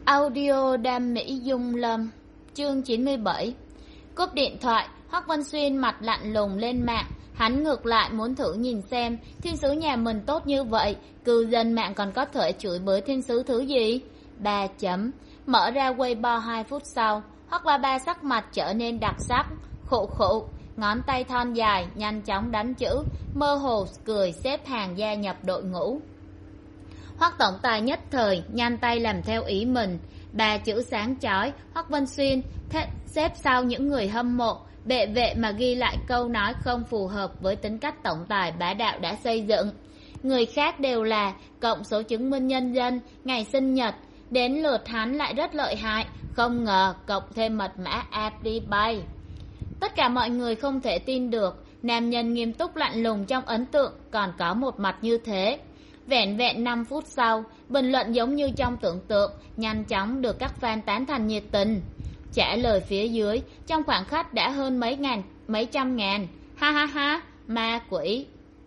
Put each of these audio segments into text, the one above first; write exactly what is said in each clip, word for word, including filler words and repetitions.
Audio Đam Mỹ Dung Lâm. Chương chín mươi bảy. Cúp điện thoại, Hoắc Vân Xuyên mặt lạnh lùng lên mạng. Hắn ngược lại muốn thử nhìn xem thiên sứ nhà mình tốt như vậy, cư dân mạng còn có thể chửi bới thiên sứ thứ gì. Ba chấm. Mở ra Weibo hai phút sau, Hoắc ba ba sắc mặt trở nên đặc sắc. Khụ khụ, ngón tay thon dài nhanh chóng đánh chữ, mơ hồ cười xếp hàng gia nhập đội ngũ. Hoắc tổng tài nhất thời nhanh tay làm theo ý mình. Ba chữ sáng chói, Hoắc Vân Xuyên xếp sau những người hâm mộ, bệ vệ mà ghi lại câu nói không phù hợp với tính cách tổng tài bá đạo đã xây dựng. Người khác đều là cộng số chứng minh nhân dân, ngày sinh nhật, đến lượt hắn lại rất lợi hại, không ngờ cộng thêm mật mã Alipay. Tất cả mọi người không thể tin được, nam nhân nghiêm túc lạnh lùng trong ấn tượng còn có một mặt như thế. Vẹn vẹn năm phút sau, bình luận giống như trong tưởng tượng, nhanh chóng được các fan tán thành nhiệt tình. Trả lời phía dưới, trong khoảng khắc đã hơn mấy ngàn, mấy trăm ngàn. Ha ha ha, ma quỷ.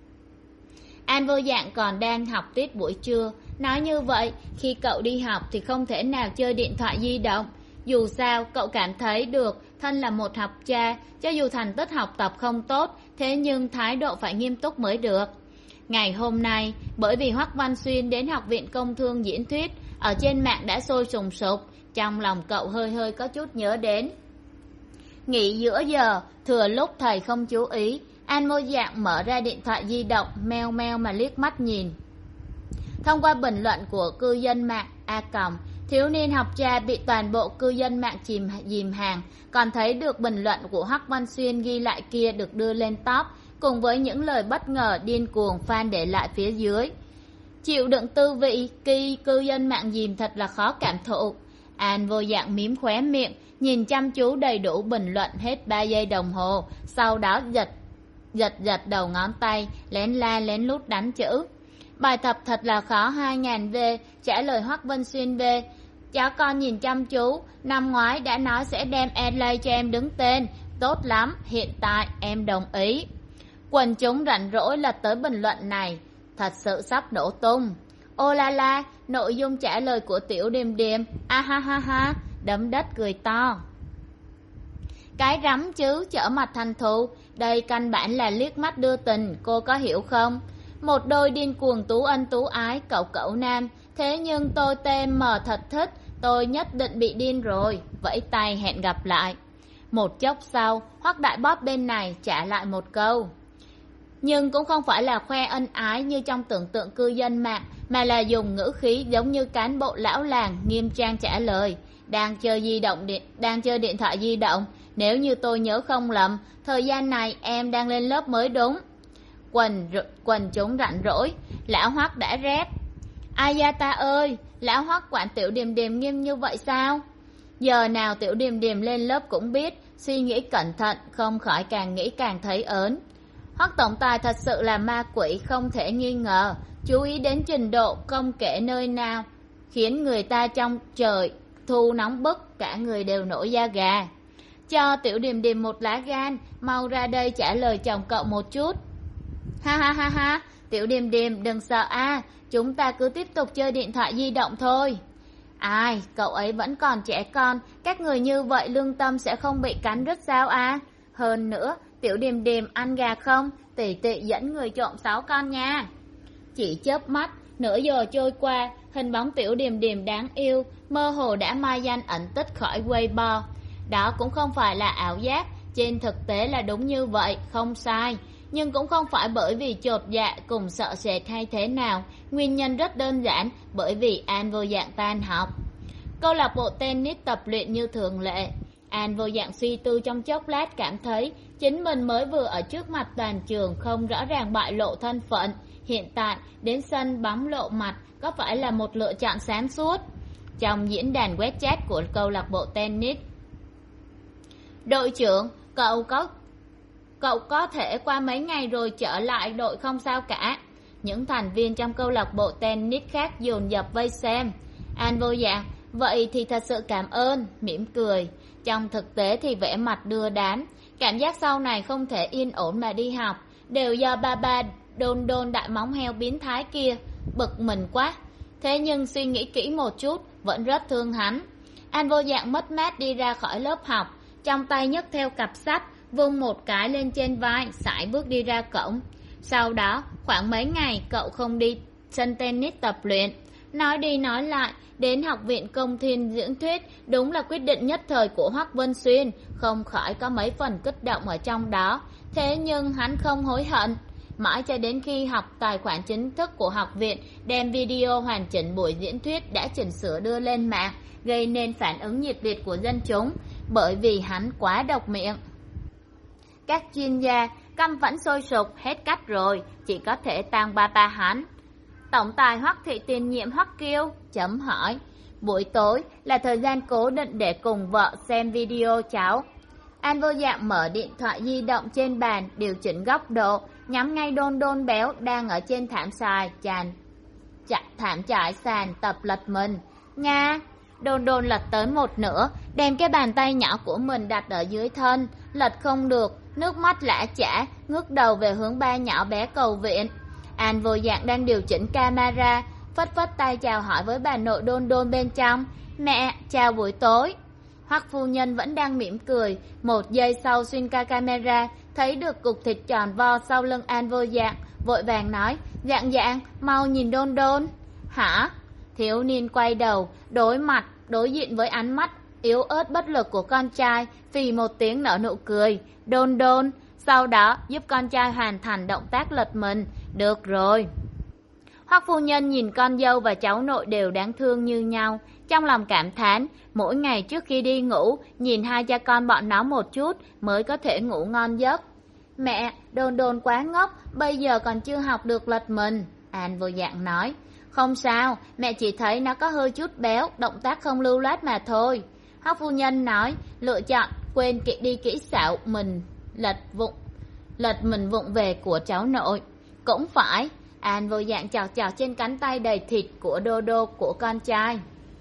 An Vô Dạng còn đang học tiết buổi trưa. Nói như vậy, khi cậu đi học thì không thể nào chơi điện thoại di động. Dù sao, cậu cảm thấy được thân là một học cha, cho dù thành tích học tập không tốt, thế nhưng thái độ phải nghiêm túc mới được. Ngày hôm nay, bởi vì Hoắc Văn Xuyên đến Học viện Công thương diễn thuyết, ở trên mạng đã sôi sùng sục, trong lòng cậu hơi hơi có chút nhớ đến. Nghỉ giữa giờ, thừa lúc thầy không chú ý, An Vô Dạng mở ra điện thoại di động, meo meo mà liếc mắt nhìn. Thông qua bình luận của cư dân mạng A Còng, thiếu niên học cha bị toàn bộ cư dân mạng chìm dìm hàng, còn thấy được bình luận của Hoắc Văn Xuyên ghi lại kia được đưa lên top, cùng với những lời bất ngờ điên cuồng fan để lại phía dưới. Chịu đựng tư vị kỳ cư dân mạng dìm thật là khó cảm thụ. An Vô Dạng mím khóe miệng, nhìn chăm chú đầy đủ bình luận hết ba giây đồng hồ, sau đó giật giật giật đầu ngón tay, lén la lén lút đánh chữ. Bài tập thật là khó hai nghìn V, trả lời Hoắc Vân Xuyên V. Cháu con nhìn chăm chú, năm ngoái đã nói sẽ đem Adelaide cho em đứng tên, tốt lắm, hiện tại em đồng ý. Quần chúng rảnh rỗi lật tới bình luận này, thật sự sắp nổ tung. Ô la la, nội dung trả lời của Tiểu Điềm Điềm, a ha ha ha, đấm đất cười to. Cái rắm chứ, trở mặt thành thù, đây căn bản là liếc mắt đưa tình, cô có hiểu không? Một đôi điên cuồng tú ân tú ái, cậu cậu nam, thế nhưng tôi tên mờ thật thích, tôi nhất định bị điên rồi, vẫy tay hẹn gặp lại. Một chốc sau, Hoắc Đại Bóp bên này trả lại một câu. Nhưng cũng không phải là khoe ân ái như trong tưởng tượng cư dân mạng, mà là dùng ngữ khí giống như cán bộ lão làng nghiêm trang trả lời. Đang chơi di động điện, đang chơi điện thoại di động, nếu như tôi nhớ không lầm, thời gian này em đang lên lớp mới đúng. Quần quần chúng rảnh rỗi, lão Hoắc đã rép. Ai da ta ơi, lão Hoắc quản Tiểu Điềm Điềm nghiêm như vậy sao? Giờ nào Tiểu Điềm Điềm lên lớp cũng biết, suy nghĩ cẩn thận, không khỏi càng nghĩ càng thấy ớn. Hoắc tổng tài thật sự là ma quỷ không thể nghi ngờ, chú ý đến trình độ không kể nơi nào, khiến người ta trong trời thu nóng bức, cả người đều nổi da gà. Cho Tiểu Điềm Điềm một lá gan, mau ra đây trả lời chồng cậu một chút. Ha ha ha ha, Tiểu Điềm Điềm đừng sợ a, chúng ta cứ tiếp tục chơi điện thoại di động thôi. Ai, cậu ấy vẫn còn trẻ con, các người như vậy lương tâm sẽ không bị cắn rứt sao a? Hơn nữa, Tiểu Điềm Điềm ăn gà không? Tỷ tỷ dẫn người trộm sáu con nha. Chỉ chớp mắt, nửa giờ trôi qua, hình bóng Tiểu Điềm Điềm đáng yêu, mơ hồ đã mai danh ẩn tích khỏi Weibo. Đó cũng không phải là ảo giác, trên thực tế là đúng như vậy, không sai. Nhưng cũng không phải bởi vì chột dạ cùng sợ sệt hay thế nào, nguyên nhân rất đơn giản, bởi vì An Vô Dạng tan học. Câu lạc bộ tennis tập luyện như thường lệ. An Vô Dạng suy tư trong chốc lát, cảm thấy chính mình mới vừa ở trước mặt toàn trường không rõ ràng bại lộ thân phận. Hiện tại đến sân bóng lộ mặt có phải là một lựa chọn sáng suốt? Trong diễn đàn web chat của câu lạc bộ tennis, đội trưởng, cậu có cậu có thể qua mấy ngày rồi trở lại đội không sao cả. Những thành viên trong câu lạc bộ tennis khác dồn dập vây xem. An Vô Dạng, vậy thì thật sự cảm ơn, mỉm cười. Trong thực tế thì vẻ mặt đưa đám, cảm giác sau này không thể yên ổn mà đi học, đều do ba ba đôn đôn đại móng heo biến thái kia, bực mình quá. Thế nhưng suy nghĩ kỹ một chút, vẫn rất thương hắn. An vô dạng mất mát đi ra khỏi lớp học, trong tay nhấc theo cặp sách, vung một cái lên trên vai, sải bước đi ra cổng. Sau đó khoảng mấy ngày cậu không đi sân tennis tập luyện. Nói đi nói lại, đến học viện công thiên diễn thuyết đúng là quyết định nhất thời của Hoắc Vân Xuyên, không khỏi có mấy phần kích động ở trong đó. Thế nhưng hắn không hối hận. Mãi cho đến khi học tài khoản chính thức của học viện đem video hoàn chỉnh buổi diễn thuyết đã chỉnh sửa đưa lên mạng, gây nên phản ứng nhiệt liệt của dân chúng, bởi vì hắn quá độc miệng. Các chuyên gia căm phẫn sôi sục, hết cách rồi, chỉ có thể tang ba ba hắn. Tổng tài Hoắc Thị tiền nhiệm Hoắc Kiêu chấm hỏi. Buổi tối là thời gian cố định để cùng vợ xem video cháu. An vô dạng mở điện thoại di động trên bàn, điều chỉnh góc độ, nhắm ngay đôn đôn béo đang ở trên thảm sài tràn chặt thảm trải sàn tập lật mình. Nga, đôn đôn lật tới một nửa, đem cái bàn tay nhỏ của mình đặt ở dưới thân, lật không được, nước mắt lã chả, ngước đầu về hướng ba nhỏ bé cầu viện. An vô dạng đang điều chỉnh camera, phất phất tay chào hỏi với bà nội đôn đôn bên trong. Mẹ, chào buổi tối. Hoắc phu nhân vẫn đang mỉm cười, một giây sau xuyên qua camera, thấy được cục thịt tròn vo sau lưng An vô dạng, vội vàng nói, dạng dạng, mau nhìn đôn đôn. Hả? Thiếu niên quay đầu, đối mặt, đối diện với ánh mắt yếu ớt bất lực của con trai, phì một tiếng nở nụ cười, đôn đôn, sau đó giúp con trai hoàn thành động tác lật mình. Được rồi. Hoắc phu nhân nhìn con dâu và cháu nội đều đáng thương như nhau, trong lòng cảm thán, mỗi ngày trước khi đi ngủ, nhìn hai cha con bọn nó một chút mới có thể ngủ ngon giấc. Mẹ, đôn đôn quá ngốc, bây giờ còn chưa học được lật mình. An vô dạng nói. Không sao, mẹ chỉ thấy nó có hơi chút béo, động tác không lưu loát mà thôi. Hoắc phu nhân nói, lựa chọn quên kỹ đi kỹ xảo mình lật vụng lật mình vụng về của cháu nội. Cũng phải. An vô dạng chọc chọc trên cánh tay đầy thịt của đô đô của con trai.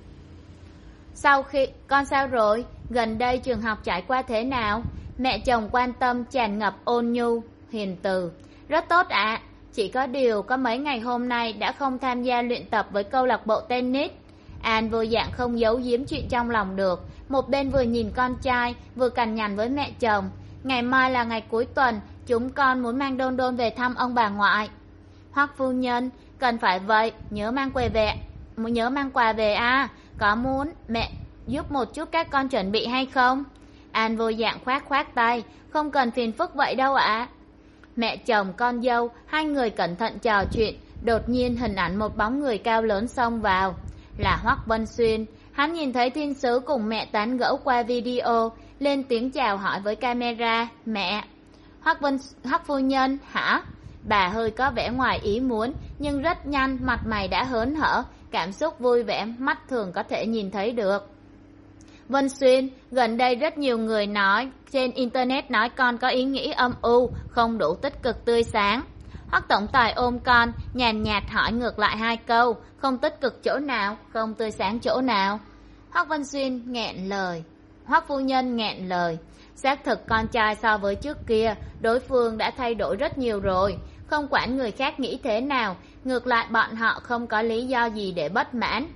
Sau khi con sao rồi, gần đây trường học trải qua thế nào? Mẹ chồng quan tâm tràn ngập ôn nhu hiền từ. Rất tốt ạ, à. Chỉ có điều có mấy ngày hôm nay đã không tham gia luyện tập với câu lạc bộ tennis. An vô dạng không giấu giếm chuyện trong lòng được, một bên vừa nhìn con trai vừa cằn nhằn với mẹ chồng. Ngày mai là ngày cuối tuần, chúng con muốn mang đôn đôn về thăm ông bà ngoại. Hoắc phu nhân, cần phải vậy, nhớ mang quà về, nhớ mang quà về à, có muốn mẹ giúp một chút các con chuẩn bị hay không? An vô dạng khoát khoát tay, không cần phiền phức vậy đâu ạ. À. Mẹ chồng con dâu, hai người cẩn thận trò chuyện, đột nhiên hình ảnh một bóng người cao lớn xông vào. Là Hoắc Vân Xuyên, hắn nhìn thấy thiên sứ cùng mẹ tán gẫu qua video, lên tiếng chào hỏi với camera, mẹ. Hoắc Vân, Hoắc phu nhân, hả? Bà hơi có vẻ ngoài ý muốn, nhưng rất nhanh mặt mày đã hớn hở, cảm xúc vui vẻ, mắt thường có thể nhìn thấy được. Vân Xuyên, gần đây rất nhiều người nói, trên internet nói con có ý nghĩ âm u, không đủ tích cực tươi sáng. Hoắc tổng tài ôm con, nhàn nhạt hỏi ngược lại hai câu, không tích cực chỗ nào, không tươi sáng chỗ nào. Hoắc Vân Xuyên nghẹn lời, Hoắc phu nhân nghẹn lời. Xác thực con trai so với trước kia, đối phương đã thay đổi rất nhiều rồi, không quản người khác nghĩ thế nào, ngược lại bọn họ không có lý do gì để bất mãn.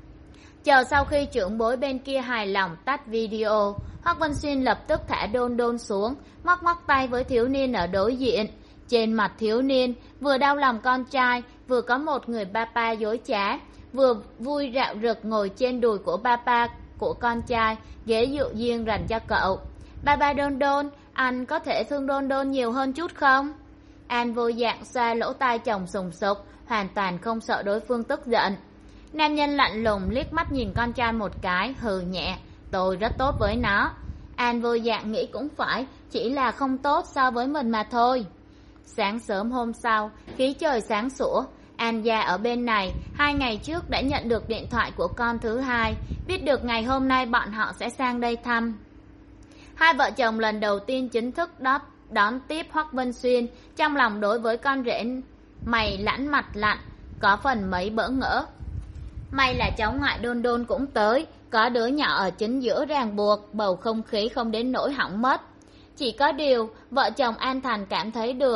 Chờ sau khi trưởng bối bên kia hài lòng tắt video, Hoắc Vân Xuyên lập tức thả đôn đôn xuống, móc móc tay với thiếu niên ở đối diện. Trên mặt thiếu niên vừa đau lòng con trai, vừa có một người papa dối trá, vừa vui rạo rực ngồi trên đùi của papa của con trai, ghế dụ duyên dành cho cậu. Ba ba đôn đôn, anh có thể thương đôn đôn nhiều hơn chút không? An vô dạng xoa lỗ tai chồng sùng sục, hoàn toàn không sợ đối phương tức giận. Nam nhân lạnh lùng liếc mắt nhìn con trai một cái, hừ nhẹ, tôi rất tốt với nó. An vô dạng nghĩ cũng phải, chỉ là không tốt so với mình mà thôi. Sáng sớm hôm sau, khí trời sáng sủa, An gia ở bên này, hai ngày trước đã nhận được điện thoại của con thứ hai, biết được ngày hôm nay bọn họ sẽ sang đây thăm. Hai vợ chồng lần đầu tiên chính thức đón, đón tiếp Hoắc Vân Xuyên, trong lòng đối với con rể mày lãnh mặt lạnh, có phần mấy bỡ ngỡ. May là cháu ngoại đôn đôn cũng tới, có đứa nhỏ ở chính giữa ràng buộc, bầu không khí không đến nỗi hỏng mất. Chỉ có điều, vợ chồng An Thành cảm thấy được,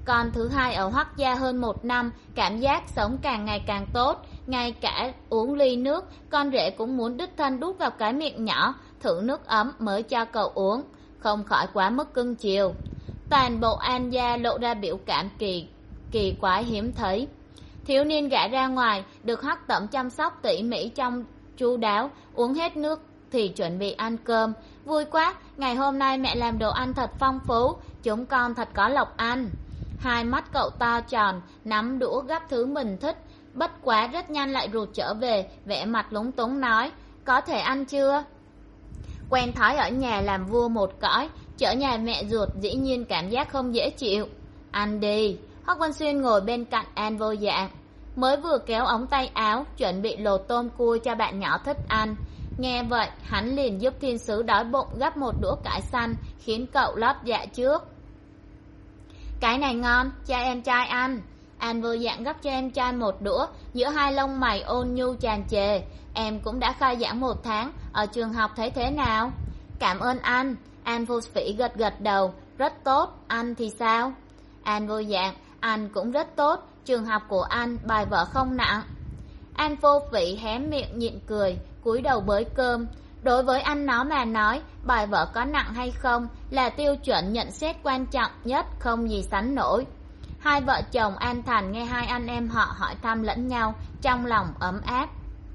Con thứ hai ở Hoắc gia hơn một năm, cảm giác sống càng ngày càng tốt. Ngay cả uống ly nước, con rể cũng muốn đích thân đút vào cái miệng nhỏ, thử nước ấm mới cho cậu uống, không khỏi quá mức cưng chiều. Toàn bộ An gia lộ ra biểu cảm kỳ kỳ quái hiếm thấy. Thiếu niên gả ra ngoài, được Hoắc Tẩm chăm sóc tỉ mỉ trong chu đáo, uống hết nước thì chuẩn bị ăn cơm. Vui quá, ngày hôm nay mẹ làm đồ ăn thật phong phú, chúng con thật có lộc ăn. Hai mắt cậu to tròn, nắm đũa gắp thứ mình thích, bất quá rất nhanh lại rụt trở về, vẻ mặt lúng túng nói, có thể ăn chưa? Quen thói ở nhà làm vua một cõi, trở nhà mẹ ruột dĩ nhiên cảm giác không dễ chịu. Ăn đi. Hoắc Vân Xuyên ngồi bên cạnh An Vô Dạng, mới vừa kéo ống tay áo chuẩn bị lột tôm cua cho bạn nhỏ thích ăn. Nghe vậy hắn liền giúp thiên sứ đói bụng gắp một đũa cải xanh, khiến cậu lót dạ trước. Cái này ngon, cho em trai ăn. An Vô Dạng gắp cho em trai một đũa, giữa hai lông mày ôn nhu tràn trề. Em cũng đã khai giảng một tháng, ở trường học thấy thế nào? Cảm ơn anh. An Vô Phỉ gật gật đầu, rất tốt. Anh thì sao? An Vô Dạng, anh cũng rất tốt, trường học của anh bài vở không nặng. An Vô Phỉ hé miệng nhịn cười, cúi đầu bới cơm. Đối với anh nó mà nói, bài vở có nặng hay không là tiêu chuẩn nhận xét quan trọng nhất, không gì sánh nổi. Hai vợ chồng An Thành nghe hai anh em họ hỏi thăm lẫn nhau, trong lòng ấm áp.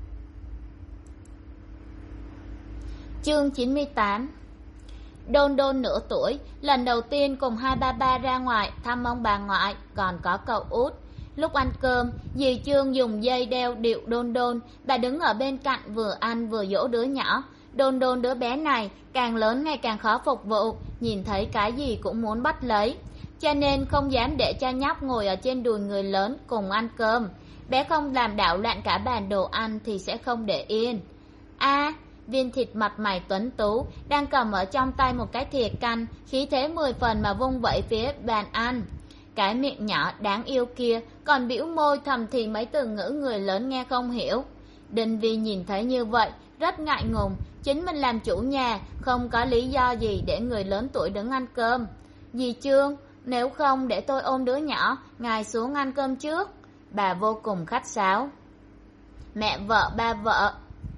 Chương chín mươi tám. Đôn Đôn nửa tuổi, lần đầu tiên cùng hai ba ba ra ngoài thăm ông bà ngoại, còn có cậu út. Lúc ăn cơm, dì Trương dùng dây đeo điệu Đôn Đôn, bà đứng ở bên cạnh vừa ăn vừa dỗ đứa nhỏ. Đôn Đôn đứa bé này càng lớn ngày càng khó phục vụ, nhìn thấy cái gì cũng muốn bắt lấy, cho nên không dám để cho nhóc ngồi ở trên đùi người lớn cùng ăn cơm. Bé không làm đảo loạn cả bàn đồ ăn thì sẽ không để yên. A, Viên Thịt mặt mày tuấn tú đang cầm ở trong tay một cái thìa canh, khí thế mười phần mà vung vẩy phía bàn ăn. Cái miệng nhỏ đáng yêu kia còn bĩu môi thầm thì mấy từ ngữ người lớn nghe không hiểu. Đinh Vi nhìn thấy như vậy rất ngại ngùng, chính mình làm chủ nhà, không có lý do gì để người lớn tuổi đứng ăn cơm. Dì Trương, nếu không để tôi ôm đứa nhỏ, ngài xuống ăn cơm trước. Bà vô cùng khách sáo. Mẹ vợ ba vợ.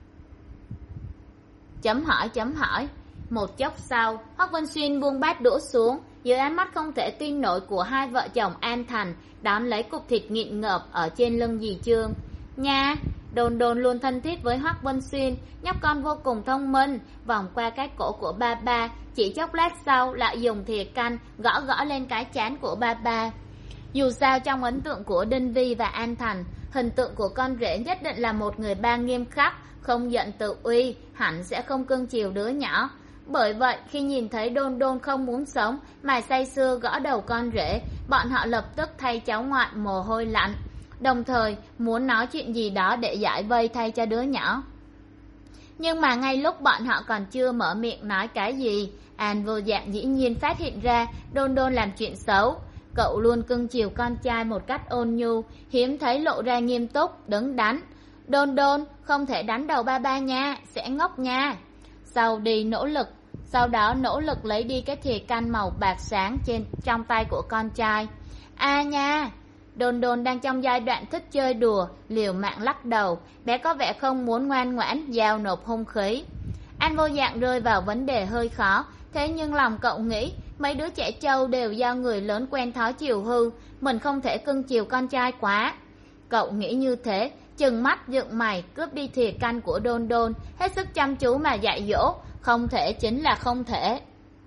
Chấm hỏi chấm hỏi. Một chốc sau, Hoắc Vân Xuyên buông bát đũa xuống, dưới ánh mắt không thể tin nổi của hai vợ chồng An Thành, đón lấy cục thịt nghịn ngợp ở trên lưng dì Trương. Nha, Đồn Đồn luôn thân thiết với Hoắc Vân Xuyên, nhóc con vô cùng thông minh, vòng qua cái cổ của ba ba, chỉ chốc lát sau lại dùng thìa canh gõ gõ lên cái trán của ba ba. Dù sao trong ấn tượng của Đinh Vi và An Thành, hình tượng của con rể nhất định là một người ba nghiêm khắc, không giận tự uy, hẳn sẽ không cưng chiều đứa nhỏ. Bởi vậy khi nhìn thấy Đôn Đôn không muốn sống mà say sưa gõ đầu con rể, bọn họ lập tức thay cháu ngoại mồ hôi lạnh, đồng thời muốn nói chuyện gì đó để giải vây thay cho đứa nhỏ. Nhưng mà ngay lúc bọn họ còn chưa mở miệng nói cái gì, An Vô Dạng dĩ nhiên phát hiện ra Đôn Đôn làm chuyện xấu. Cậu luôn cưng chiều con trai một cách ôn nhu, hiếm thấy lộ ra nghiêm túc, đứng đắn. Đôn Đôn, không thể đánh đầu ba ba nha, sẽ ngốc nha. Sau đi nỗ lực, sau đó nỗ lực lấy đi cái thìa canh màu bạc sáng trên trong tay của con trai. A nha, Đôn Đôn đang trong giai đoạn thích chơi đùa, liều mạng lắc đầu, bé có vẻ không muốn ngoan ngoãn, giao nộp hung khí. An Vô Dạng rơi vào vấn đề hơi khó, thế nhưng lòng cậu nghĩ mấy đứa trẻ trâu đều do người lớn quen thói chiều hư, mình không thể cưng chiều con trai quá. Cậu nghĩ như thế, chừng mắt dựng mày cướp đi thìa canh của Đôn Đôn, hết sức chăm chú mà dạy dỗ, không thể chính là không thể.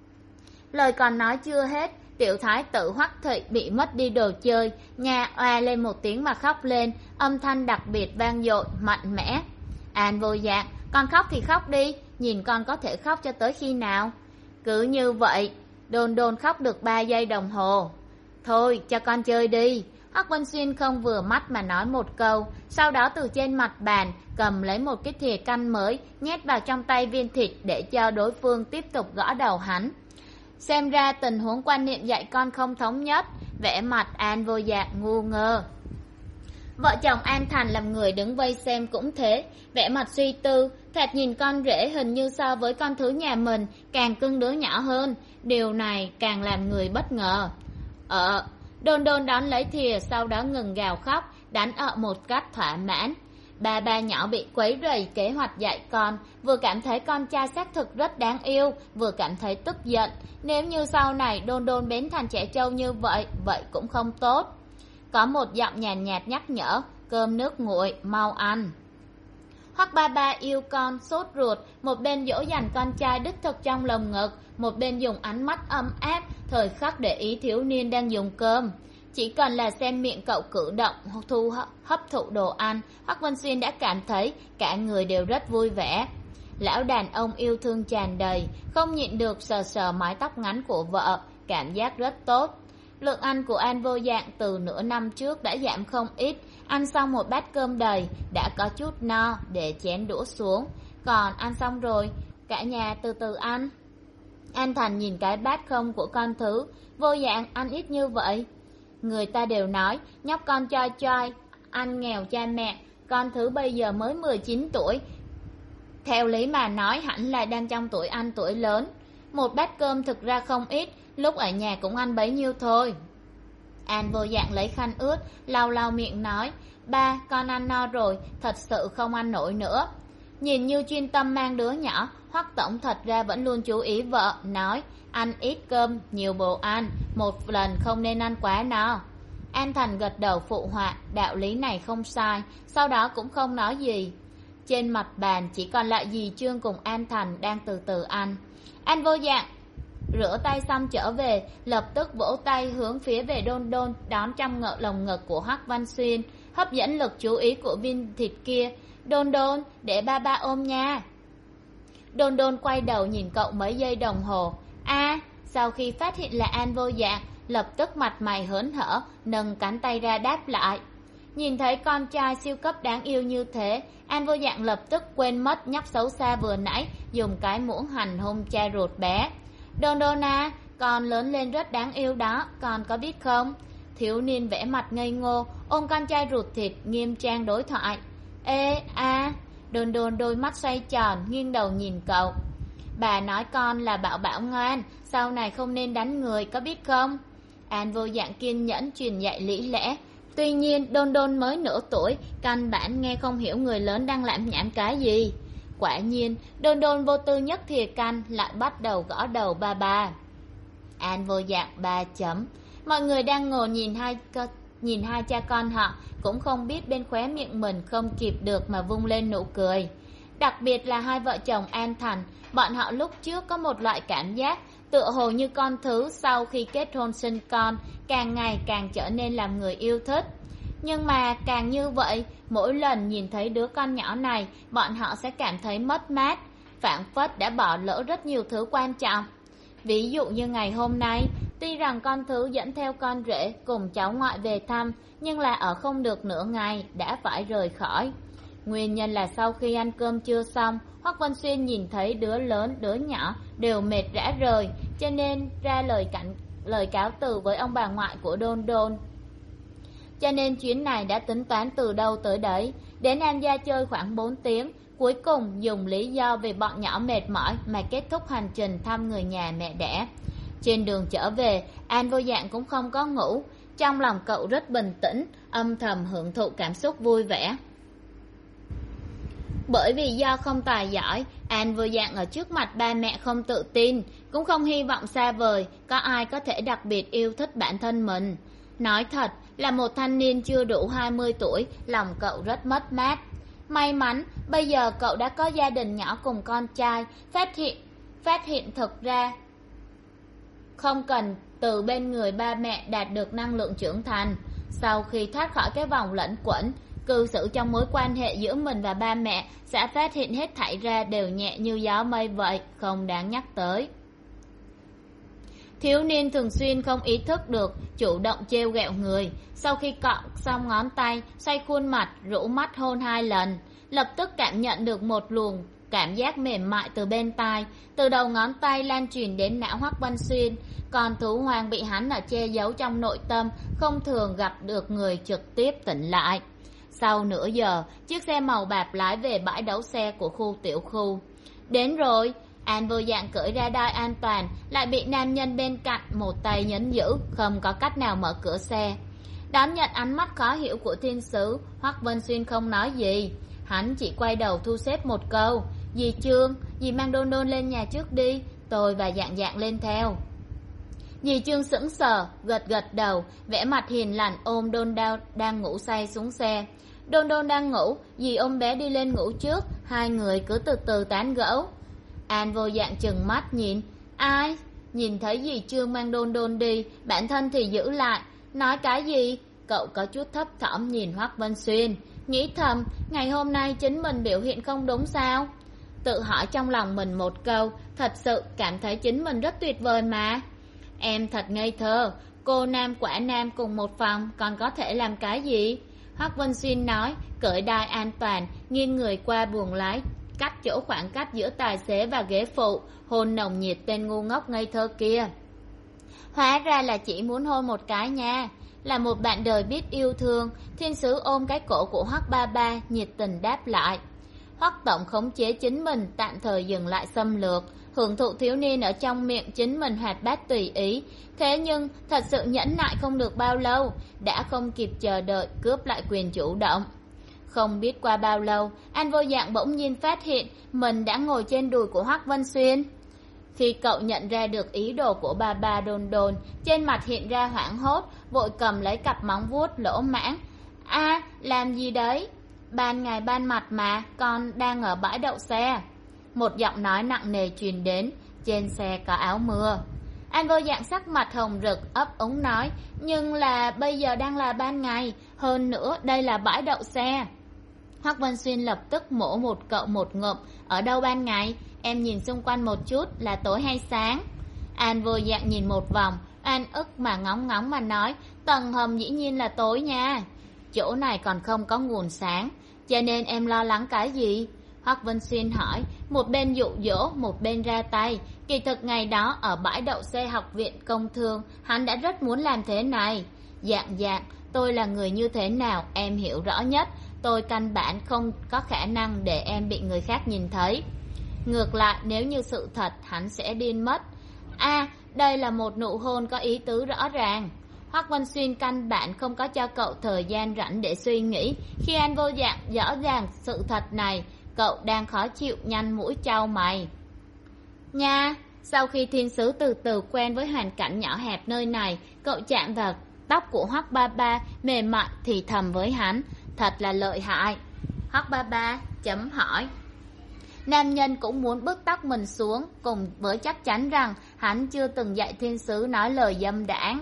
Lời còn nói chưa hết, tiểu thái tử Hoắc Thị bị mất đi đồ chơi, nhà oa lên một tiếng mà khóc lên, âm thanh đặc biệt vang dội, mạnh mẽ. An Vô Dạng, con khóc thì khóc đi, nhìn con có thể khóc cho tới khi nào? Cứ như vậy, Đôn Đôn khóc được ba giây đồng hồ. Thôi, cho con chơi đi. Hoắc Vân Xuyên không vừa mắt mà nói một câu, sau đó từ trên mặt bàn cầm lấy một cái thìa canh mới, nhét vào trong tay Viên Thịt để cho đối phương tiếp tục gõ đầu hắn. Xem ra tình huống quan niệm dạy con không thống nhất, vẻ mặt An Vô Dạng ngu ngơ. Vợ chồng An Thành làm người đứng vây xem cũng thế, vẻ mặt suy tư, thoạt nhìn con rể hình như so với con thứ nhà mình càng cưng đứa nhỏ hơn, điều này càng làm người bất ngờ. Ờ, Đôn đôn đón lấy thìa, sau đó ngừng gào khóc, đánh ợ một cách thỏa mãn. Bà ba nhỏ bị quấy rầy kế hoạch dạy con, vừa cảm thấy con trai xác thực rất đáng yêu, vừa cảm thấy tức giận. Nếu như sau này đôn đôn biến thành trẻ trâu như vậy, vậy cũng không tốt. Có một giọng nhàn nhạt, nhạt nhắc nhở, cơm nước nguội, mau ăn. Hoắc ba ba yêu con, sốt ruột, một bên dỗ dành con trai đích thực trong lồng ngực, một bên dùng ánh mắt ấm áp, thời khắc để ý thiếu niên đang dùng cơm. Chỉ cần là xem miệng cậu cử động, thu hấp thụ đồ ăn, Hoắc Vân Xuyên đã cảm thấy cả người đều rất vui vẻ. Lão đàn ông yêu thương tràn đầy, không nhịn được sờ sờ mái tóc ngắn của vợ, cảm giác rất tốt. Lượng ăn của An Vô Dạng từ nửa năm trước đã giảm không ít, ăn xong một bát cơm đầy, đã có chút no để chén đũa xuống. Còn ăn xong rồi, cả nhà từ từ ăn. An Thành nhìn cái bát không của con Thứ, Vô Dạng ăn ít như vậy. Người ta đều nói, nhóc con choi choi, ăn nghèo cha mẹ, con Thứ bây giờ mới mười chín tuổi. Theo lý mà nói hẳn là đang trong tuổi ăn tuổi lớn. Một bát cơm thực ra không ít, lúc ở nhà cũng ăn bấy nhiêu thôi. An Vô Dạng lấy khăn ướt, lau lau miệng nói, ba, con ăn no rồi, thật sự không ăn nổi nữa. Nhìn như chuyên tâm mang đứa nhỏ, Hoắc tổng thật ra vẫn luôn chú ý vợ, nói, ăn ít cơm, nhiều bồ ăn, một lần không nên ăn quá no. An Thành gật đầu phụ họa, đạo lý này không sai, sau đó cũng không nói gì. Trên mặt bàn chỉ còn lại dì Trương cùng An Thành đang từ từ ăn. An Vô Dạng rửa tay xong trở về, lập tức vỗ tay hướng phía về Đôn Đôn, đón trong ngợ lồng ngực của Hoắc Văn Xuyên, hấp dẫn lực chú ý của viên thịt kia. Đôn Đôn, để ba ba ôm nha. Đôn Đôn quay đầu nhìn cậu mấy giây đồng hồ. A, sau khi phát hiện là An Vô Dạng, lập tức mặt mày hớn hở, nâng cánh tay ra đáp lại. Nhìn thấy con trai siêu cấp đáng yêu như thế, An Vô Dạng lập tức quên mất nhóc xấu xa vừa nãy, dùng cái muỗng hành hung cha ruột bé. Đôn Đôn à, con lớn lên rất đáng yêu đó, con có biết không? Thiếu niên vẽ mặt ngây ngô, ôm con trai ruột thịt, nghiêm trang đối thoại. Ê, a, Đôn Đôn đôi mắt xoay tròn, nghiêng đầu nhìn cậu. Bà nói con là bảo bảo ngoan, sau này không nên đánh người, có biết không? An Vô Dạng kiên nhẫn truyền dạy lý lẽ. Tuy nhiên, Đôn Đôn mới nửa tuổi, căn bản nghe không hiểu người lớn đang làm nhảm cái gì. Quả nhiên, Đôn Đôn vô tư nhất thìa canh, lại bắt đầu gõ đầu ba ba. An Vô Dạng ba chấm. Mọi người đang ngồi nhìn hai nhìn hai cha con họ, cũng không biết bên khóe miệng mình không kịp được mà vung lên nụ cười. Đặc biệt là hai vợ chồng An Thành, bọn họ lúc trước có một loại cảm giác tựa hồ như con Thứ sau khi kết hôn sinh con, càng ngày càng trở nên làm người yêu thích. Nhưng mà càng như vậy, mỗi lần nhìn thấy đứa con nhỏ này, bọn họ sẽ cảm thấy mất mát, phảng phất đã bỏ lỡ rất nhiều thứ quan trọng. Ví dụ như ngày hôm nay, tuy rằng con Thứ dẫn theo con rể cùng cháu ngoại về thăm, nhưng là ở không được nửa ngày đã phải rời khỏi. Nguyên nhân là sau khi ăn cơm trưa xong, Hoắc Văn Xuyên nhìn thấy đứa lớn đứa nhỏ đều mệt rã rời, cho nên ra lời cảnh lời cáo từ với ông bà ngoại của Đôn Đôn. Cho nên chuyến này đã tính toán từ đâu tới đấy, đến An gia chơi khoảng bốn tiếng, cuối cùng dùng lý do vì bọn nhỏ mệt mỏi mà kết thúc hành trình thăm người nhà mẹ đẻ. Trên đường trở về, An Vô Dạng cũng không có ngủ, trong lòng cậu rất bình tĩnh, âm thầm hưởng thụ cảm xúc vui vẻ. Bởi vì do không tài giỏi, An Vô Dạng ở trước mặt ba mẹ không tự tin, cũng không hy vọng xa vời có ai có thể đặc biệt yêu thích bản thân mình. Nói thật, là một thanh niên chưa đủ hai mươi tuổi, lòng cậu rất mất mát. May mắn, bây giờ cậu đã có gia đình nhỏ cùng con trai, phát hiện, phát hiện thực ra không cần từ bên người ba mẹ đạt được năng lượng trưởng thành. Sau khi thoát khỏi cái vòng lẫn quẩn, cư xử trong mối quan hệ giữa mình và ba mẹ sẽ phát hiện hết thảy ra đều nhẹ như gió mây vậy, không đáng nhắc tới. Thiếu niên thường xuyên không ý thức được, chủ động trêu ghẹo người. Sau khi cọ xong ngón tay, xoay khuôn mặt, rũ mắt hôn hai lần, lập tức cảm nhận được một luồng cảm giác mềm mại từ bên tai, từ đầu ngón tay lan truyền đến não Hoắc Văn Xuyên. Còn thú hoang bị hắn ở che giấu trong nội tâm, không thường gặp được người trực tiếp tỉnh lại. Sau nửa giờ, chiếc xe màu bạc lái về bãi đậu xe của khu tiểu khu. Đến rồi, An vô dạng cởi ra đai an toàn, lại bị nam nhân bên cạnh một tay nhấn giữ, không có cách nào mở cửa xe. Đón nhận ánh mắt khó hiểu của thiên sứ, Hoắc Vân Xuyên không nói gì. Hắn chỉ quay đầu thu xếp một câu: dì Trương, dì mang Đôn Đôn lên nhà trước đi, tôi và Dạng Dạng lên theo. Dì Trương sững sờ, gật gật đầu, vẻ mặt hiền lành ôm Đôn Đao đang ngủ say xuống xe. Đôn Đôn đang ngủ, dì ôm bé đi lên ngủ trước, hai người cứ từ từ tán gẫu. An vô dạng chừng mắt nhìn, ai? Nhìn thấy dì Trương mang Đôn Đôn đi, bản thân thì giữ lại. Nói cái gì? Cậu có chút thấp thỏm nhìn Hoắc Vân Xuyên, nghĩ thầm, ngày hôm nay chính mình biểu hiện không đúng sao? Tự hỏi trong lòng mình một câu, thật sự cảm thấy chính mình rất tuyệt vời mà. Em thật ngây thơ, cô nam quả nam cùng một phòng còn có thể làm cái gì? Hoắc Vân Xuyên nói, cởi đai an toàn, nghiêng người qua buồng lái, cắt chỗ khoảng cách giữa tài xế và ghế phụ, hôn nồng nhiệt tên ngu ngốc ngây thơ kia. Hóa ra là chỉ muốn hôn một cái nha. Là một bạn đời biết yêu thương, thiên sứ ôm cái cổ của Hoắc ba ba, nhiệt tình đáp lại. Hoắc tổng khống chế chính mình, tạm thời dừng lại xâm lược, hưởng thụ thiếu niên ở trong miệng chính mình hoạt bát tùy ý. Thế nhưng thật sự nhẫn nại không được bao lâu, đã không kịp chờ đợi cướp lại quyền chủ động. Không biết qua bao lâu, An vô dạng bỗng nhiên phát hiện mình đã ngồi trên đùi của Hoắc Vân Xuyên. Khi cậu nhận ra được ý đồ của bà bà Đôn Đôn, trên mặt hiện ra hoảng hốt, vội cầm lấy cặp móng vuốt lỗ mãng. A, à, làm gì đấy? Ban ngày ban mặt mà, con đang ở bãi đậu xe. Một giọng nói nặng nề truyền đến, trên xe có áo mưa. An vô dạng sắc mặt hồng rực, ấp úng nói, nhưng là bây giờ đang là ban ngày, hơn nữa đây là bãi đậu xe. Hoắc Vân Xuyên lập tức mổ một cậu một ngụm, ở đâu ban ngày? Em nhìn xung quanh một chút, là tối hay sáng? An vô dạng nhìn một vòng, An ức mà ngóng ngóng mà nói, tầng hầm dĩ nhiên là tối nha. Chỗ này còn không có nguồn sáng, cho nên em lo lắng cái gì? Hoắc Vân Xuyên hỏi, một bên dụ dỗ, một bên ra tay. Kỳ thực ngày đó ở bãi đậu xe học viện công thương, hắn đã rất muốn làm thế này. Dạng dạng, tôi là người như thế nào, em hiểu rõ nhất. Tôi căn bản không có khả năng để em bị người khác nhìn thấy. Ngược lại, nếu như sự thật, hắn sẽ điên mất. A, à, đây là một nụ hôn có ý tứ rõ ràng. Hoắc Vân Xuyên căn bản không có cho cậu thời gian rảnh để suy nghĩ. Khi An vô dạng rõ ràng sự thật này, cậu đang khó chịu nhăn mũi chau mày. Nha, sau khi thiên sứ từ từ quen với hoàn cảnh nhỏ hẹp nơi này, cậu chạm vào tóc của Hoắc ba ba, mềm mại thì thầm với hắn, thật là lợi hại. Hoắc ba ba chấm hỏi. Nam nhân cũng muốn bứt tóc mình xuống, cùng với chắc chắn rằng hắn chưa từng dạy thiên sứ nói lời dâm đãng.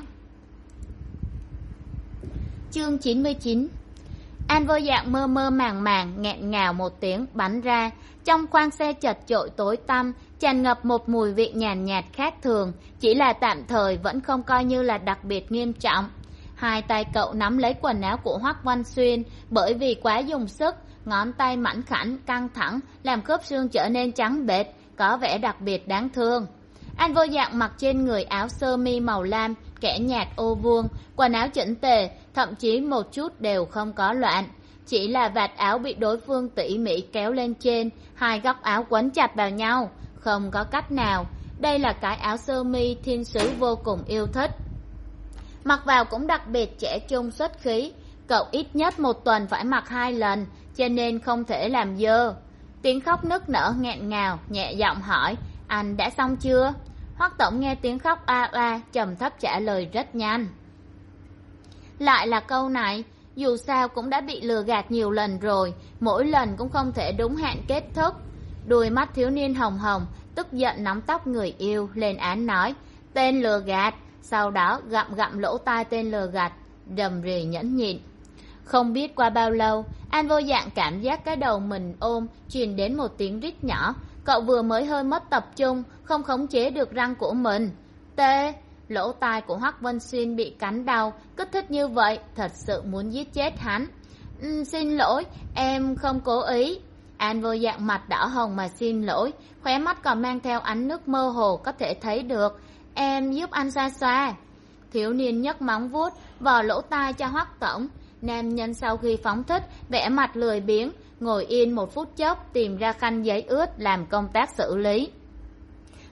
Chương chín mươi chín. An vô dạng mơ mơ màng màng, nghẹn ngào một tiếng bắn ra. Trong khoang xe chật chội tối tăm, tràn ngập một mùi vị nhàn nhạt, nhạt khác thường, chỉ là tạm thời vẫn không coi như là đặc biệt nghiêm trọng. Hai tay cậu nắm lấy quần áo của Hoắc Văn Xuyên, bởi vì quá dùng sức, ngón tay mảnh khảnh căng thẳng, làm khớp xương trở nên trắng bệch, có vẻ đặc biệt đáng thương. An vô dạng mặc trên người áo sơ mi màu lam, kẻ nhạt ô vuông, quần áo chỉnh tề, thậm chí một chút đều không có loạn. Chỉ là vạt áo bị đối phương tỉ mỉ kéo lên trên, hai góc áo quấn chặt vào nhau, không có cách nào. Đây là cái áo sơ mi thiên sứ vô cùng yêu thích. Mặc vào cũng đặc biệt trẻ trung xuất khí, cậu ít nhất một tuần phải mặc hai lần, cho nên không thể làm dơ. Tiếng khóc nức nở nghẹn ngào, nhẹ giọng hỏi, anh đã xong chưa? Hoắc tổng nghe tiếng khóc a a, trầm thấp trả lời rất nhanh. Lại là câu này, dù sao cũng đã bị lừa gạt nhiều lần rồi, mỗi lần cũng không thể đúng hạn kết thúc. Đôi mắt thiếu niên hồng hồng, tức giận nắm tóc người yêu, lên án nói, tên lừa gạt, sau đó gặm gặm lỗ tai tên lừa gạt, rầm rì nhẫn nhịn. Không biết qua bao lâu, An vô dạng cảm giác cái đầu mình ôm, truyền đến một tiếng rít nhỏ. Cậu vừa mới hơi mất tập trung, không khống chế được răng của mình. Tê, lỗ tai của Hoắc Vân Xuyên bị cắn đau, kích thích như vậy, thật sự muốn giết chết hắn. Ừ, xin lỗi, em không cố ý. An vô dạng mặt đỏ hồng mà xin lỗi, khóe mắt còn mang theo ánh nước mơ hồ có thể thấy được. Em giúp anh xoa xoa. Thiếu niên nhấc móng vuốt, vò lỗ tai cho Hoắc tổng. Nam nhân sau khi phóng thích, vẻ mặt lười biếng, ngồi yên một phút chốc tìm ra khăn giấy ướt làm công tác xử lý.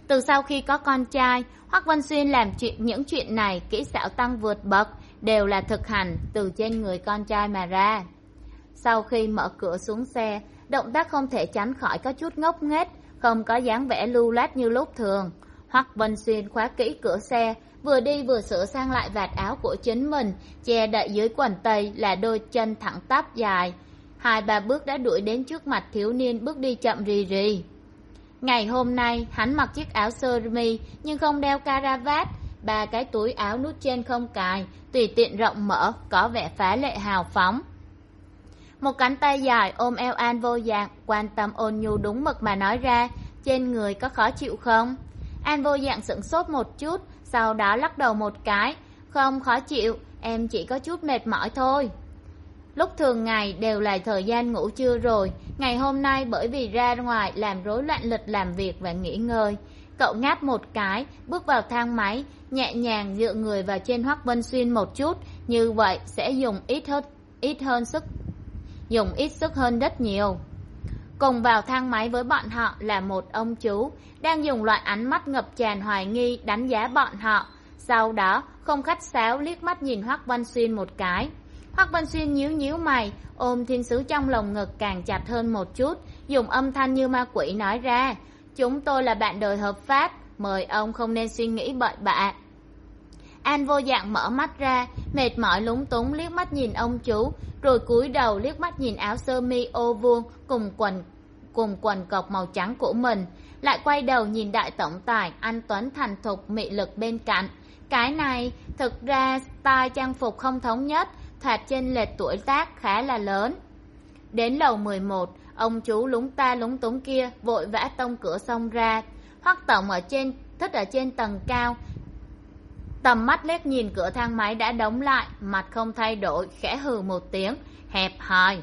Từ sau khi có con trai, Hoắc Vân Xuyên làm chuyện những chuyện này kỹ xảo tăng vượt bậc, đều là thực hành từ trên người con trai mà ra. Sau khi mở cửa xuống xe, động tác không thể tránh khỏi có chút ngốc nghếch, không có dáng vẻ lưu loát như lúc thường. Hoắc Vân Xuyên khóa kỹ cửa xe, vừa đi vừa sửa sang lại vạt áo của chính mình, che đậy dưới quần tây là đôi chân thẳng tắp dài. Hai ba bước đã đuổi đến trước mặt thiếu niên bước đi chậm rì rì. Ngày hôm nay, hắn mặc chiếc áo sơ mi nhưng không đeo caravat, ba cái túi áo nút trên không cài, tùy tiện rộng mở, có vẻ phá lệ hào phóng. Một cánh tay dài ôm eo An Vô Dạng, quan tâm ôn nhu đúng mực mà nói ra, trên người có khó chịu không? An Vô Dạng sửng sốt một chút, sau đó lắc đầu một cái, không khó chịu, em chỉ có chút mệt mỏi thôi. Lúc thường ngày đều là thời gian ngủ trưa rồi, ngày hôm nay bởi vì ra ngoài làm rối loạn lịch làm việc và nghỉ ngơi. Cậu ngáp một cái, bước vào thang máy, nhẹ nhàng dựa người vào trên Hoắc Vân Xuyên một chút, như vậy sẽ dùng ít hơn, ít hơn sức, dùng ít sức hơn rất nhiều. Cùng vào thang máy với bọn họ là một ông chú, đang dùng loại ánh mắt ngập tràn hoài nghi đánh giá bọn họ, sau đó không khách sáo liếc mắt nhìn Hoắc Vân Xuyên một cái. Hoắc Vân Xuyên nhíu nhíu mày, ôm thiên sứ trong lồng ngực càng chặt hơn một chút, dùng âm thanh như ma quỷ nói ra, chúng tôi là bạn đời hợp pháp, mời ông không nên suy nghĩ bậy bạ. An Vô Dạng mở mắt ra, mệt mỏi lúng túng liếc mắt nhìn ông chú, rồi cúi đầu liếc mắt nhìn áo sơ mi ô vuông cùng quần cùng quần cộc màu trắng của mình, lại quay đầu nhìn đại tổng tài anh tuấn thành thục mị lực bên cạnh. Cái này thực ra style trang phục không thống nhất, thoạt chênh lệch tuổi tác khá là lớn. Đến lầu mười một, ông chú lúng ta lúng túng kia vội vã tông cửa xông ra. Hoắc tổng ở trên thích ở trên tầng cao, tầm mắt liếc nhìn cửa thang máy đã đóng lại, mặt không thay đổi, khẽ hừ một tiếng, hẹp hòi.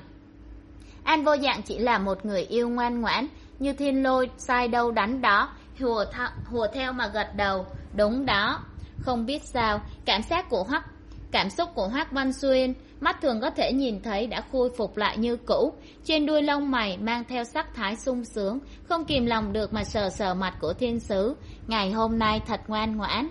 An Vô Dạng chỉ là một người yêu ngoan ngoãn, như thiên lôi sai đâu đánh đó, hùa, hùa theo mà gật đầu, đúng đó. Không biết sao, cảm giác của Hoắc cảm xúc của Hoắc Vân Xuyên, mắt thường có thể nhìn thấy đã khôi phục lại như cũ, trên đuôi lông mày mang theo sắc thái sung sướng, không kìm lòng được mà sờ sờ mặt của thiên sứ, ngày hôm nay thật ngoan ngoãn.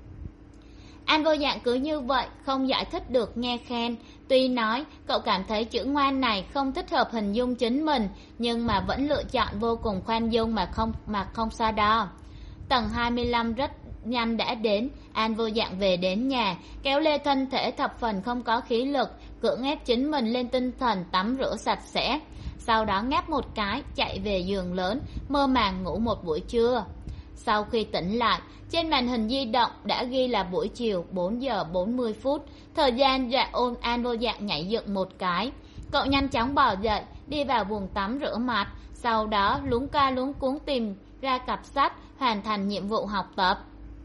An Vô Dạng cứ như vậy, không giải thích được nghe khen. Tuy nói cậu cảm thấy chữ ngoan này không thích hợp hình dung chính mình, nhưng mà vẫn lựa chọn vô cùng khoan dung mà không mà không so đo. Tầng hai mươi lăm rất nhanh đã đến. An Vô Dạng về đến nhà, kéo lê thân thể thập phần không có khí lực, cưỡng ép chính mình lên tinh thần tắm rửa sạch sẽ, sau đó ngáp một cái chạy về giường lớn, mơ màng ngủ một buổi trưa. Sau khi tỉnh lại, trên màn hình di động đã ghi là buổi chiều bốn giờ bốn mươi phút, thời gian dạ ôn. An Vô Dạng nhảy dựng một cái, cậu nhanh chóng bò dậy, đi vào buồng tắm rửa mặt, sau đó luống ca luống cuống tìm ra cặp sách, hoàn thành nhiệm vụ học tập.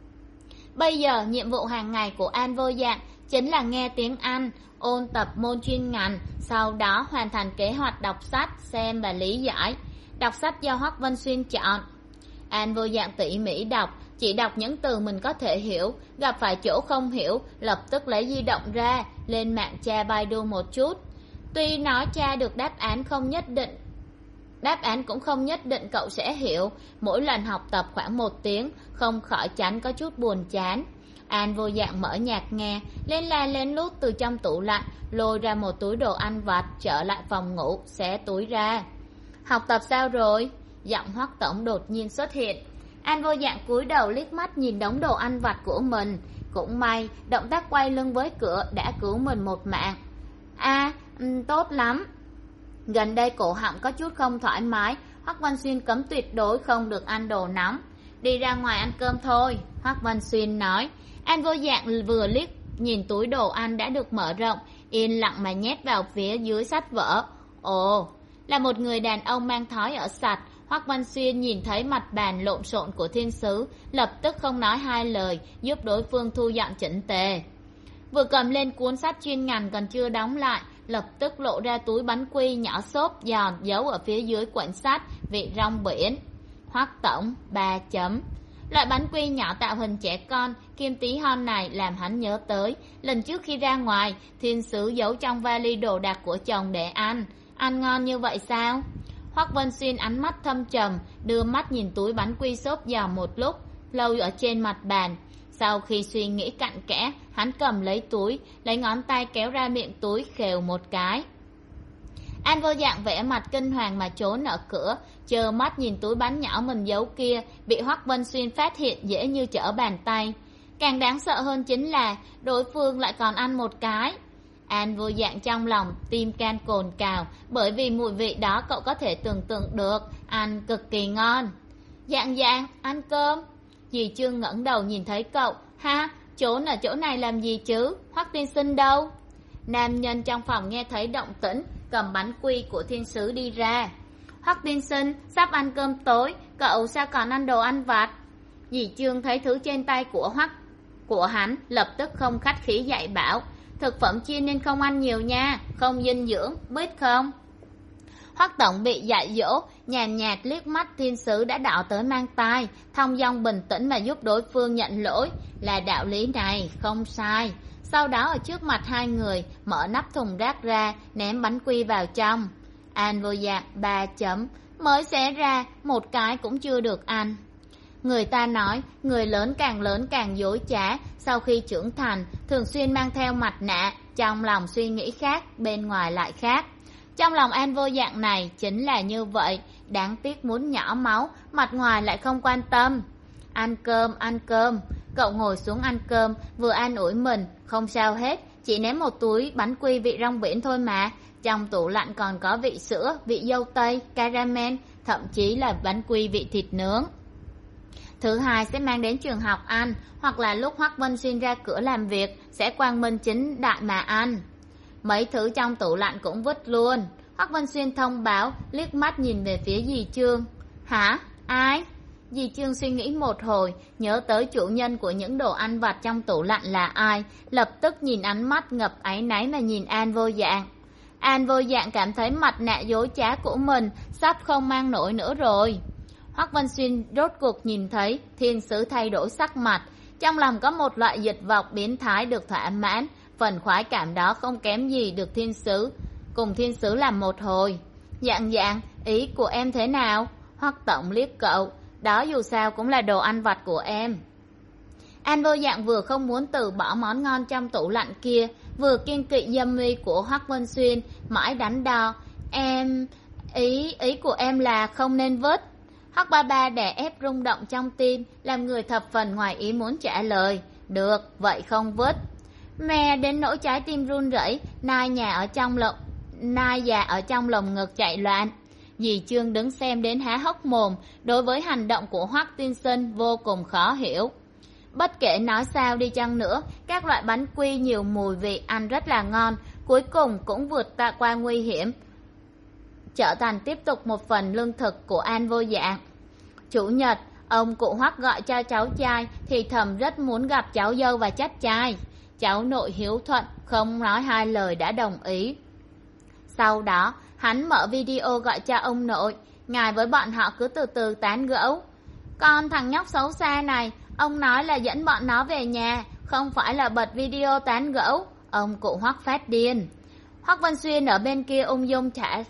Bây giờ nhiệm vụ hàng ngày của An Vô Dạng chính là nghe tiếng Anh, ôn tập môn chuyên ngành, sau đó hoàn thành kế hoạch đọc sách, xem và lý giải. Đọc sách do Hoắc Vân Xuyên chọn. An Vô Dạng tỉ mỉ đọc, chỉ đọc những từ mình có thể hiểu, gặp phải chỗ không hiểu, lập tức lấy di động ra, lên mạng tra Baidu một chút. Tuy nói tra được đáp án không nhất định, đáp án cũng không nhất định cậu sẽ hiểu, mỗi lần học tập khoảng một tiếng, không khỏi tránh có chút buồn chán. An Vô Dạng mở nhạc nghe, lên la lên lút từ trong tủ lạnh, lôi ra một túi đồ ăn vặt, trở lại phòng ngủ, xé túi ra. Học tập sao rồi? Giọng Hoắc tổng đột nhiên xuất hiện. An Vô Dạng cúi đầu liếc mắt nhìn đống đồ ăn vặt của mình, cũng may động tác quay lưng với cửa đã cứu mình một mạng. À, tốt lắm. Gần đây cổ họng có chút không thoải mái, Hoắc Vân Xuyên cấm tuyệt đối không được ăn đồ nóng. Đi ra ngoài ăn cơm thôi, Hoắc Vân Xuyên nói. An Vô Dạng vừa liếc nhìn túi đồ ăn đã được mở rộng, yên lặng mà nhét vào phía dưới sách vở. Ồ, là một người đàn ông mang thói ở sạch. Hoắc Vân Xuyên nhìn thấy mặt bàn lộn xộn của thiên sứ, lập tức không nói hai lời, giúp đối phương thu dọn chỉnh tề. Vừa cầm lên cuốn sách chuyên ngành còn chưa đóng lại, lập tức lộ ra túi bánh quy nhỏ xốp giòn giấu ở phía dưới quyển sách, vị rong biển. Hoắc tổng, ba chấm. Loại bánh quy nhỏ tạo hình trẻ con, kim tí hon này làm hắn nhớ tới lần trước khi ra ngoài, thiên sứ giấu trong vali đồ đạc của chồng để ăn. Ăn ngon như vậy sao? Hoắc Vân Xuyên ánh mắt thâm trầm, đưa mắt nhìn túi bánh quy xốp giò một lúc lâu ở trên mặt bàn. Sau khi suy nghĩ cặn kẽ, hắn cầm lấy túi, lấy ngón tay kéo ra miệng túi khều một cái. An Vô Dạng vẻ mặt kinh hoàng mà trốn ở cửa, chờ mắt nhìn túi bánh nhỏ mình giấu kia bị Hoắc Vân Xuyên phát hiện dễ như trở bàn tay. Càng đáng sợ hơn chính là đối phương lại còn ăn một cái. An Vô Dạng trong lòng tim can cồn cào, bởi vì mùi vị đó cậu có thể tưởng tượng được, ăn cực kỳ ngon. Dạng Dạng, ăn cơm. Dì Trương ngẩng đầu nhìn thấy cậu. Ha, trốn ở chỗ này làm gì chứ? Hoắc tiên sinh đâu? Nam nhân trong phòng nghe thấy động tĩnh, cầm bánh quy của thiên sứ đi ra. Hoắc tiên sinh, sắp ăn cơm tối, cậu sao còn ăn đồ ăn vặt? Dì Trương thấy thứ trên tay của Hoắc của hắn, lập tức không khách khí dạy bảo. Thực phẩm chiên nên không ăn nhiều nha, không dinh dưỡng, biết không? Hoắc tổng bị dạy dỗ, nhàn nhạt liếc mắt thiên sứ đã đỏ tới mang tai, thong dong bình tĩnh mà giúp đối phương nhận lỗi, là đạo lý này, không sai. Sau đó ở trước mặt hai người, mở nắp thùng rác ra, ném bánh quy vào trong. An Vô Dạng ba chấm, mới xé ra, một cái cũng chưa được ăn. Người ta nói, người lớn càng lớn càng dối trá, sau khi trưởng thành, thường xuyên mang theo mặt nạ, trong lòng suy nghĩ khác, bên ngoài lại khác. Trong lòng An Vô Dạng này chính là như vậy, đáng tiếc muốn nhỏ máu, mặt ngoài lại không quan tâm. Ăn cơm, ăn cơm. Cậu ngồi xuống ăn cơm, vừa an ủi mình, không sao hết, chỉ ném một túi bánh quy vị rong biển thôi mà. Trong tủ lạnh còn có vị sữa, vị dâu tây, caramel, thậm chí là bánh quy vị thịt nướng. Thứ hai sẽ mang đến trường học ăn, hoặc là lúc Hoắc Vân Xuyên ra cửa làm việc, sẽ quang minh chính đại mà ăn. Mấy thứ trong tủ lạnh cũng vứt luôn. Hoắc Vân Xuyên thông báo, liếc mắt nhìn về phía dì Trương. Hả? Ai? Dì Trương suy nghĩ một hồi, nhớ tới chủ nhân của những đồ ăn vặt trong tủ lạnh là ai, lập tức nhìn ánh mắt ngập áy náy mà nhìn An Vô Dạng. An Vô Dạng cảm thấy mặt nạ dối trá của mình sắp không mang nổi nữa rồi. Hoắc Vân Xuyên rốt cuộc nhìn thấy thiên sứ thay đổi sắc mặt, trong lòng có một loại dịch vọng biến thái được thỏa mãn, phần khoái cảm đó không kém gì được thiên sứ cùng thiên sứ làm một hồi. Dạng Dạng, ý của em thế nào? Hoắc tổng liếc cậu, đó dù sao cũng là đồ ăn vặt của em. An Vô Dạng vừa không muốn từ bỏ món ngon trong tủ lạnh kia, vừa kiên kỵ dâm uy của Hoắc Vân Xuyên, mãi đắn đo. Em, ý, ý của em là không nên vứt. Hoắc ba ba đè ép rung động trong tim, làm người thập phần ngoài ý muốn trả lời. Được, vậy không vứt. Mẹ đến nỗi trái tim run rẩy, nai nhà ở trong lồng, nai già ở trong lồng ngực chạy loạn. Dì Trương đứng xem đến há hốc mồm, đối với hành động của Hoắc tiên sinh vô cùng khó hiểu. Bất kể nói sao đi chăng nữa, các loại bánh quy nhiều mùi vị ăn rất là ngon, cuối cùng cũng vượt ta qua nguy hiểm, trở thành tiếp tục một phần lương thực của An Vô Dạng. Chủ nhật, ông cụ Hoắc gọi cho cháu trai thì thầm rất muốn gặp cháu dâu và chắc trai. Cháu nội hiếu thuận, không nói hai lời đã đồng ý. Sau đó, hắn mở video gọi cho ông nội, ngài với bọn họ cứ từ từ tán gẫu. Con thằng nhóc xấu xa này, ông nói là dẫn bọn nó về nhà, không phải là bật video tán gẫu. Ông cụ Hoắc phát điên. Hoắc Vân Xuyên ở bên kia ung dung thả,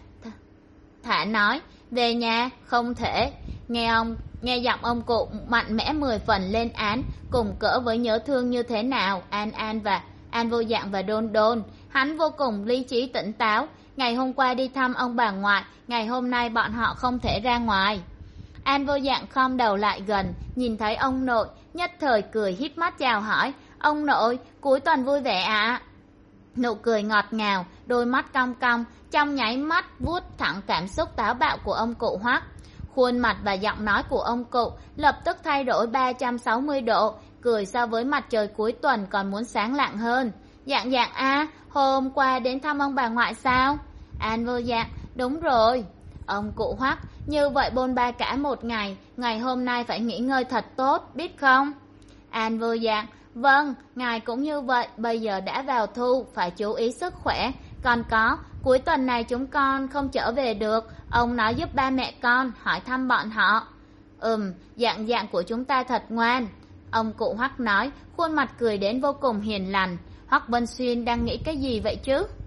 thả nói, về nhà, không thể. Nghe ông, nghe giọng ông cụ mạnh mẽ mười phần lên án, cùng cỡ với nhớ thương như thế nào, An An và An Vô Dạng và Đôn Đôn. Hắn vô cùng lý trí tỉnh táo. Ngày hôm qua đi thăm ông bà ngoại, ngày hôm nay bọn họ không thể ra ngoài. An Vô Dạng khom đầu lại gần, nhìn thấy ông nội, nhất thời cười híp mắt chào hỏi. Ông nội, cuối tuần vui vẻ ạ. À? Nụ cười ngọt ngào, đôi mắt cong cong, trong nháy mắt vuốt thẳng cảm xúc táo bạo của ông cụ Hoắc. Khuôn mặt và giọng nói của ông cụ lập tức thay đổi ba trăm sáu mươi độ, cười so với mặt trời cuối tuần còn muốn sáng lạng hơn. Dạng Dạng a, à, hôm qua đến thăm ông bà ngoại sao? An Vô Dạng, đúng rồi. Ông cụ Hoắc, như vậy bôn ba cả một ngày, ngày hôm nay phải nghỉ ngơi thật tốt, biết không? An Vô Dạng, vâng, ngài cũng như vậy, bây giờ đã vào thu, phải chú ý sức khỏe. Còn có, cuối tuần này chúng con không trở về được, ông nói giúp ba mẹ con, hỏi thăm bọn họ. Ừm, Dạng Dạng của chúng ta thật ngoan. Ông cụ Hoắc nói, khuôn mặt cười đến vô cùng hiền lành. Hoắc Vân Xuyên đang nghĩ cái gì vậy chứ?